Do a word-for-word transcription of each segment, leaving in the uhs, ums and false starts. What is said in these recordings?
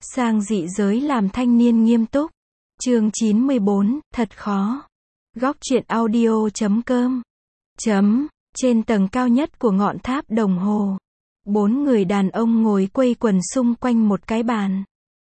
Sang dị giới làm thanh niên nghiêm túc. Chương chín mươi bốn, thật khó. Góc truyện audio chấm com. Chấm. Trên tầng cao nhất của ngọn tháp đồng hồ, bốn người đàn ông ngồi quây quần xung quanh một cái bàn.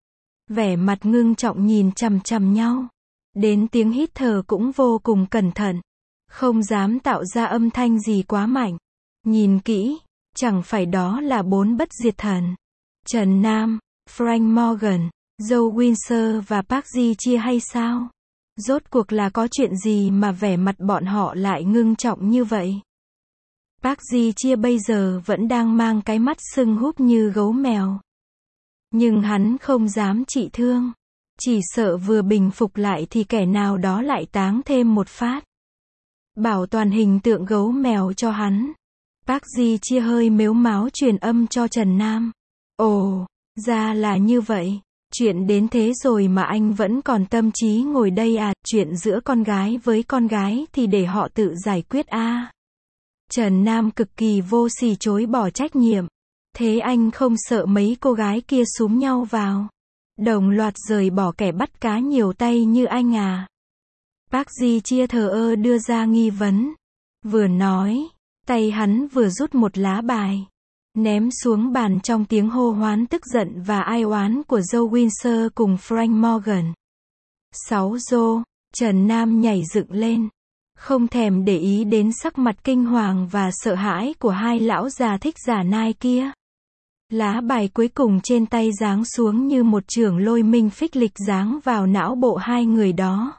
Vẻ mặt ngưng trọng nhìn chằm chằm nhau. Đến tiếng hít thở cũng vô cùng cẩn thận. Không dám tạo ra âm thanh gì quá mạnh. Nhìn kỹ, chẳng phải đó là bốn bất diệt thần. Trần Nam, Frank Morgan, Joe Windsor và Park Ji Chia hay sao? Rốt cuộc là có chuyện gì mà vẻ mặt bọn họ lại ngưng trọng như vậy? Park Ji Chia bây giờ vẫn đang mang cái mắt sưng húp như gấu mèo. Nhưng hắn không dám trị thương. Chỉ sợ vừa bình phục lại thì kẻ nào đó lại táng thêm một phát. Bảo toàn hình tượng gấu mèo cho hắn. Park Ji Chia hơi mếu máo truyền âm cho Trần Nam. Ồ, ra là như vậy. Chuyện đến thế rồi mà anh vẫn còn tâm trí ngồi đây à? Chuyện giữa con gái với con gái thì để họ tự giải quyết a. À. Trần Nam cực kỳ vô sỉ chối bỏ trách nhiệm. Thế anh không sợ mấy cô gái kia xúm nhau vào, đồng loạt rời bỏ kẻ bắt cá nhiều tay như anh à? Park Ji Chia thờ ơ đưa ra nghi vấn. Vừa nói, tay hắn vừa rút một lá bài, ném xuống bàn trong tiếng hô hoán tức giận và ai oán của Joe Windsor cùng Frank Morgan. Sáu Joe, Trần Nam nhảy dựng lên, không thèm để ý đến sắc mặt kinh hoàng và sợ hãi của hai lão già thích giả nai kia. Lá bài cuối cùng trên tay giáng xuống như một chưởng lôi minh phích lịch giáng vào não bộ hai người đó.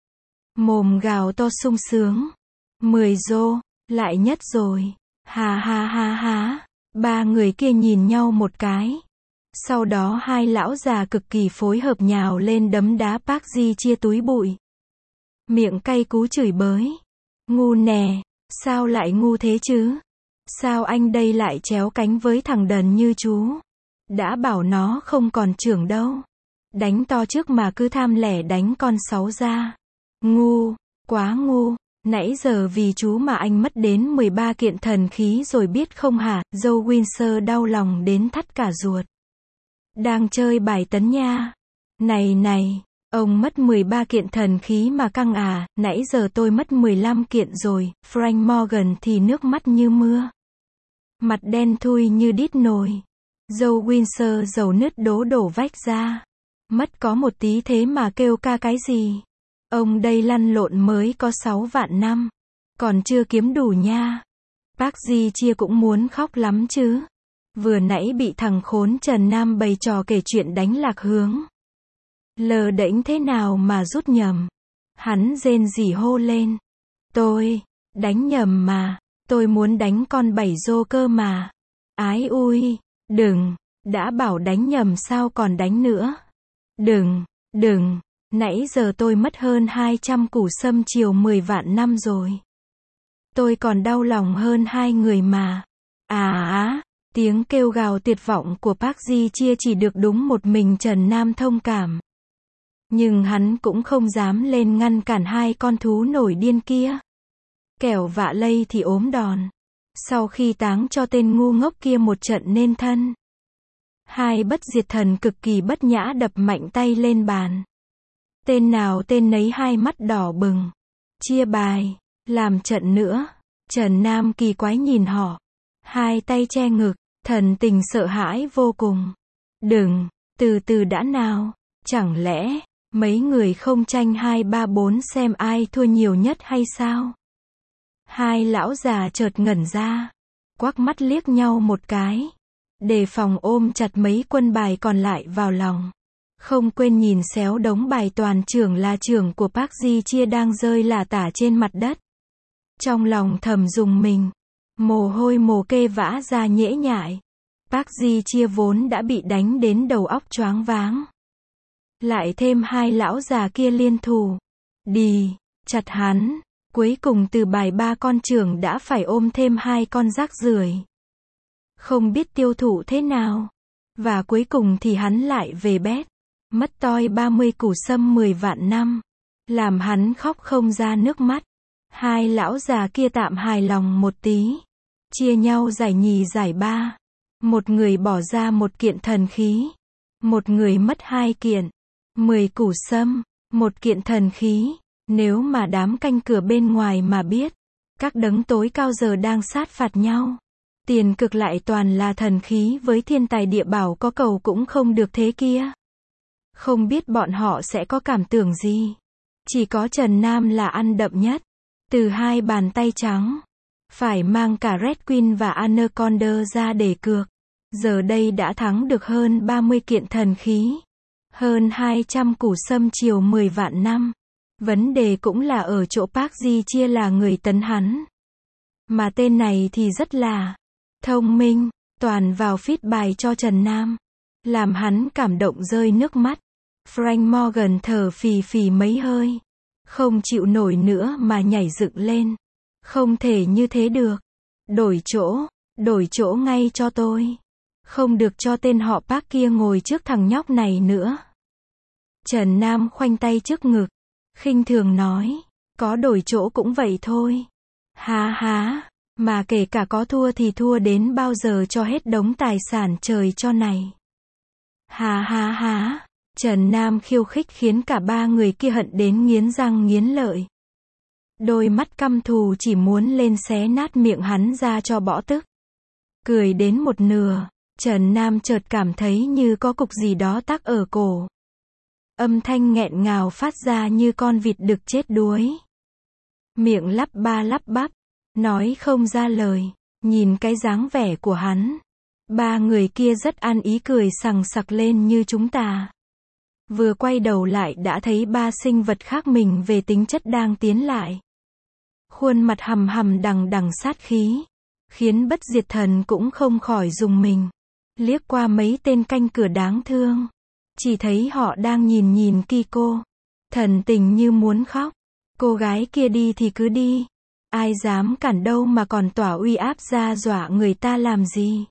Mồm gào to sung sướng. Mười Joe, lại nhất rồi. Ha ha ha ha. Ba người kia nhìn nhau một cái. Sau đó hai lão già cực kỳ phối hợp nhào lên đấm đá Park Ji Chia túi bụi. Miệng cay cú chửi bới. Ngu nè, sao lại ngu thế chứ? Sao anh đây lại chéo cánh với thằng đần như chú? Đã bảo nó không còn trưởng đâu. Đánh to trước mà cứ tham lẻ đánh con sáu ra. Ngu, quá ngu. Nãy giờ vì chú mà anh mất đến mười ba kiện thần khí rồi biết không hả? Joe Windsor đau lòng đến thắt cả ruột. Đang chơi bài tấn nha. Này này, ông mất mười ba kiện thần khí mà căng à? Nãy giờ tôi mất mười lăm kiện rồi. Frank Morgan thì nước mắt như mưa. Mặt đen thui như đít nồi. Joe Windsor dầu nứt đố đổ vách ra. Mất có một tí thế mà kêu ca cái gì? Ông đây lăn lộn mới có sáu vạn năm. Còn chưa kiếm đủ nha. Park Ji Chia cũng muốn khóc lắm chứ. Vừa nãy bị thằng khốn Trần Nam bày trò kể chuyện đánh lạc hướng. Lờ đễnh thế nào mà rút nhầm. Hắn rên rỉ hô lên. Tôi, đánh nhầm mà. Tôi muốn đánh con bảy Joe cơ mà. Ái ui, đừng, đã bảo đánh nhầm sao còn đánh nữa. Đừng, đừng, nãy giờ tôi mất hơn hai trăm củ sâm chiều mười vạn năm rồi. Tôi còn đau lòng hơn hai người mà. À á, tiếng kêu gào tuyệt vọng của Park Ji Chia chỉ được đúng một mình Trần Nam thông cảm. Nhưng hắn cũng không dám lên ngăn cản hai con thú nổi điên kia. Kẻo vạ lây thì ốm đòn. Sau khi táng cho tên ngu ngốc kia một trận nên thân. Hai bất diệt thần cực kỳ bất nhã đập mạnh tay lên bàn. Tên nào tên nấy hai mắt đỏ bừng. Chia bài, làm trận nữa. Trần Nam kỳ quái nhìn họ. Hai tay che ngực, thần tình sợ hãi vô cùng. Đừng, từ từ đã nào. Chẳng lẽ, mấy người không tranh hai ba bốn xem ai thua nhiều nhất hay sao? Hai lão già chợt ngẩn ra, quắc mắt liếc nhau một cái, đề phòng ôm chặt mấy quân bài còn lại vào lòng. Không quên nhìn xéo đống bài toàn trưởng là trưởng của Park Ji Chia đang rơi lả tả trên mặt đất. Trong lòng thầm rùng mình, mồ hôi mồ kê vã ra nhễ nhại. Park Ji Chia vốn đã bị đánh đến đầu óc choáng váng. Lại thêm hai lão già kia liên thủ, đì, chặt hắn. Cuối cùng từ bài ba con trưởng đã phải ôm thêm hai con rác rưởi. Không biết tiêu thụ thế nào. Và cuối cùng thì hắn lại về bét. Mất toi ba mươi củ sâm mười vạn năm. Làm hắn khóc không ra nước mắt. Hai lão già kia tạm hài lòng một tí. Chia nhau giải nhì giải ba. Một người bỏ ra một kiện thần khí. Một người mất hai kiện. Mười củ sâm. Một kiện thần khí. Nếu mà đám canh cửa bên ngoài mà biết, các đấng tối cao giờ đang sát phạt nhau. Tiền cực lại toàn là thần khí với thiên tài địa bảo có cầu cũng không được thế kia. Không biết bọn họ sẽ có cảm tưởng gì. Chỉ có Trần Nam là ăn đậm nhất. Từ hai bàn tay trắng. Phải mang cả Red Queen và Anaconda ra để cược. Giờ đây đã thắng được hơn ba mươi kiện thần khí. Hơn hai trăm củ sâm chiều mười vạn năm. Vấn đề cũng là ở chỗ Park Ji Chia là người tấn hắn. Mà tên này thì rất là thông minh, toàn vào feed bài cho Trần Nam. Làm hắn cảm động rơi nước mắt. Frank Morgan thở phì phì mấy hơi. Không chịu nổi nữa mà nhảy dựng lên. Không thể như thế được. Đổi chỗ, đổi chỗ ngay cho tôi. Không được cho tên họ Park kia ngồi trước thằng nhóc này nữa. Trần Nam khoanh tay trước ngực. Khinh thường nói. Có đổi chỗ cũng vậy thôi. Há há. Mà kể cả có thua thì thua đến bao giờ cho hết đống tài sản trời cho này. Há há há. Trần Nam khiêu khích khiến cả ba người kia hận đến nghiến răng nghiến lợi. Đôi mắt căm thù chỉ muốn lên xé nát miệng hắn ra cho bỏ tức. Cười đến một nửa, Trần Nam chợt cảm thấy như có cục gì đó tắc ở cổ. Âm thanh nghẹn ngào phát ra như con vịt đực chết đuối. Miệng lắp ba lắp bắp, nói không ra lời, nhìn cái dáng vẻ của hắn. Ba người kia rất ăn ý cười sằng sặc lên như chúng ta. Vừa quay đầu lại đã thấy ba sinh vật khác mình về tính chất đang tiến lại. Khuôn mặt hầm hầm đằng đằng sát khí. Khiến bất diệt thần cũng không khỏi rùng mình. Liếc qua mấy tên canh cửa đáng thương. Chỉ thấy họ đang nhìn nhìn Kiko. Thần tình như muốn khóc. Cô gái kia đi thì cứ đi. Ai dám cản đâu mà còn tỏa uy áp ra dọa người ta làm gì.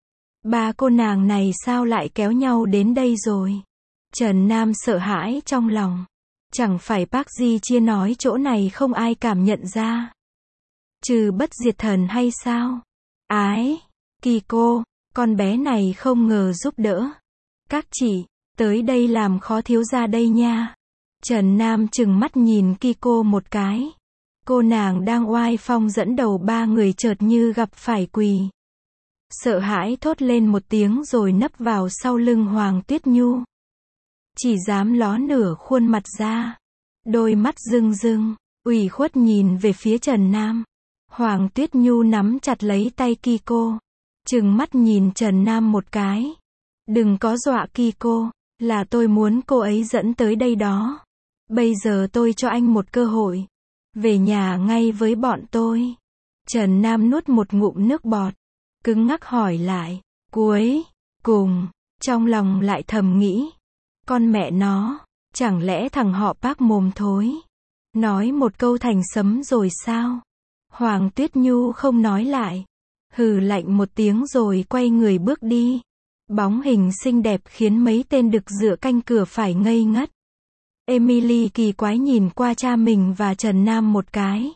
Ba cô nàng này sao lại kéo nhau đến đây rồi. Trần Nam sợ hãi trong lòng. Chẳng phải Park Ji Chia nói chỗ này không ai cảm nhận ra. Trừ bất diệt thần hay sao? Ái, Kiko, con bé này không ngờ giúp đỡ. Các chị, tới đây làm khó thiếu gia đây nha. Trần Nam trừng mắt nhìn Kiko một cái. Cô nàng đang oai phong dẫn đầu ba người chợt như gặp phải quỷ. Sợ hãi thốt lên một tiếng rồi nấp vào sau lưng Hoàng Tuyết Nhu. Chỉ dám ló nửa khuôn mặt ra. Đôi mắt rưng rưng, ủy khuất nhìn về phía Trần Nam. Hoàng Tuyết Nhu nắm chặt lấy tay Kiko. Trừng mắt nhìn Trần Nam một cái. Đừng có dọa Kiko, là tôi muốn cô ấy dẫn tới đây đó. Bây giờ tôi cho anh một cơ hội. Về nhà ngay với bọn tôi. Trần Nam nuốt một ngụm nước bọt. Cứng ngắc hỏi lại. Cuối cùng, trong lòng lại thầm nghĩ. Con mẹ nó, chẳng lẽ thằng họ Park mồm thối. Nói một câu thành sấm rồi sao? Hoàng Tuyết Nhu không nói lại. Hừ lạnh một tiếng rồi quay người bước đi. Bóng hình xinh đẹp khiến mấy tên đực dựa canh cửa phải ngây ngất. Emily kỳ quái nhìn qua cha mình và Trần Nam một cái.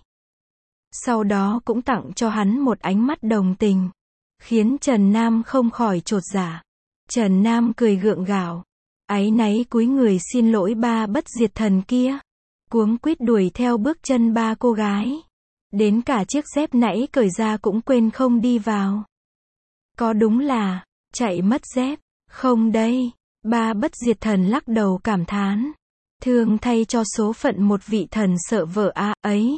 Sau đó cũng tặng cho hắn một ánh mắt đồng tình. Khiến Trần Nam không khỏi chột dạ. Trần Nam cười gượng gạo. Áy náy cúi người xin lỗi ba bất diệt thần kia. Cuống quýt đuổi theo bước chân ba cô gái. Đến cả chiếc dép nãy cởi ra cũng quên không đi vào. Có đúng là, chạy mất dép, không đây. Ba bất diệt thần lắc đầu cảm thán. Thương thay cho số phận một vị thần sợ vợ á ấy.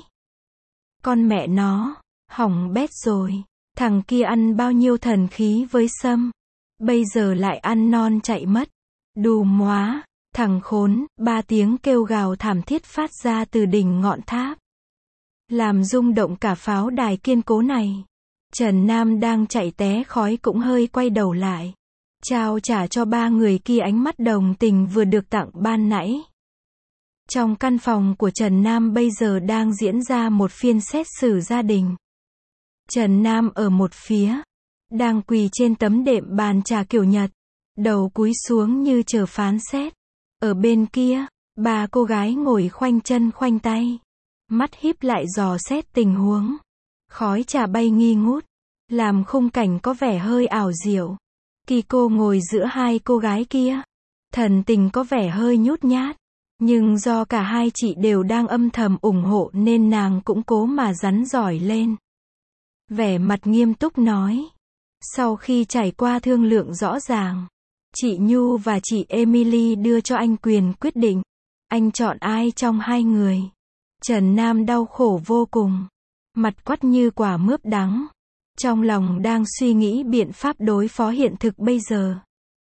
Con mẹ nó, hỏng bét rồi. Thằng kia ăn bao nhiêu thần khí với sâm. Bây giờ lại ăn non chạy mất. Đù móa, thằng khốn, ba tiếng kêu gào thảm thiết phát ra từ đỉnh ngọn tháp. Làm rung động cả pháo đài kiên cố này. Trần Nam đang chạy té khói cũng hơi quay đầu lại. Trao trả cho ba người kia ánh mắt đồng tình vừa được tặng ban nãy. Trong căn phòng của Trần Nam bây giờ đang diễn ra một phiên xét xử gia đình. Trần Nam ở một phía, đang quỳ trên tấm đệm bàn trà kiểu Nhật, đầu cúi xuống như chờ phán xét. Ở bên kia, ba cô gái ngồi khoanh chân khoanh tay, mắt híp lại dò xét tình huống. Khói trà bay nghi ngút, làm khung cảnh có vẻ hơi ảo diệu. Kiko ngồi giữa hai cô gái kia, Thần tình có vẻ hơi nhút nhát. Nhưng do cả hai chị đều đang âm thầm ủng hộ nên nàng cũng cố mà rắn giỏi lên. Vẻ mặt nghiêm túc nói. Sau khi trải qua thương lượng rõ ràng, chị Nhu và chị Emily đưa cho anh quyền quyết định. Anh chọn ai trong hai người? Trần Nam đau khổ vô cùng. Mặt quắt như quả mướp đắng. Trong lòng đang suy nghĩ biện pháp đối phó hiện thực bây giờ.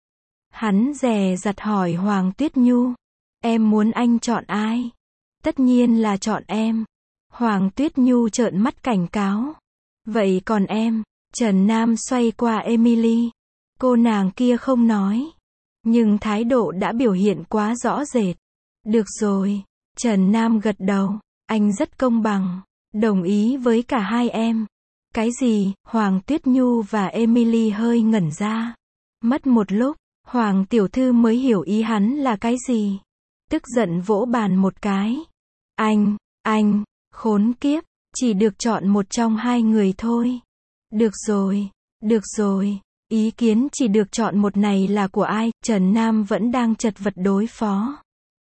Hắn dè dặt hỏi Hoàng Tuyết Nhu. Em muốn anh chọn ai? Tất nhiên là chọn em. Hoàng Tuyết Nhu trợn mắt cảnh cáo. Vậy còn em? Trần Nam xoay qua Emily. Cô nàng kia không nói. Nhưng thái độ đã biểu hiện quá rõ rệt. Được rồi. Trần Nam gật đầu. Anh rất công bằng. Đồng ý với cả hai em. Cái gì? Hoàng Tuyết Nhu và Emily hơi ngẩn ra. Mất một lúc, Hoàng tiểu thư mới hiểu ý hắn là cái gì. Tức giận vỗ bàn một cái. Anh, anh, khốn kiếp, chỉ được chọn một trong hai người thôi. Được rồi, được rồi, ý kiến chỉ được chọn một này là của ai? Trần Nam vẫn đang chật vật đối phó.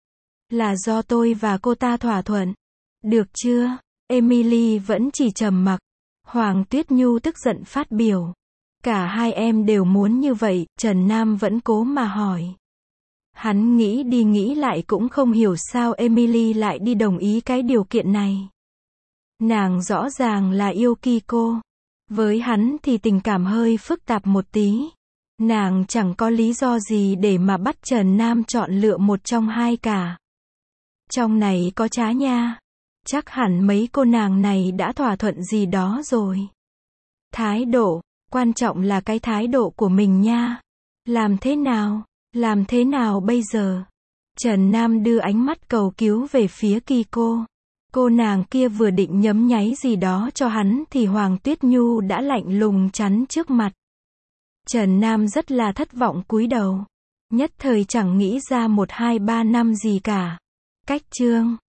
Là do tôi và cô ta thỏa thuận. Được chưa? Emily vẫn chỉ trầm mặc. Hoàng Tuyết Nhu tức giận phát biểu. Cả hai em đều muốn như vậy, Trần Nam vẫn cố mà hỏi. Hắn nghĩ đi nghĩ lại cũng không hiểu sao Emily lại đi đồng ý cái điều kiện này. Nàng rõ ràng là yêu Kiko. Với hắn thì tình cảm hơi phức tạp một tí. Nàng chẳng có lý do gì để mà bắt Trần Nam chọn lựa một trong hai cả. Trong này có trá nha. Chắc hẳn mấy cô nàng này đã thỏa thuận gì đó rồi. Thái độ, quan trọng là cái thái độ của mình nha. Làm thế nào? Làm thế nào bây giờ? Trần Nam đưa ánh mắt cầu cứu về phía Kiko. Cô nàng kia vừa định nhấm nháy gì đó cho hắn thì Hoàng Tuyết Nhu đã lạnh lùng chắn trước mặt. Trần Nam rất là thất vọng cúi đầu. Nhất thời chẳng nghĩ ra một hai ba năm gì cả. Cách chương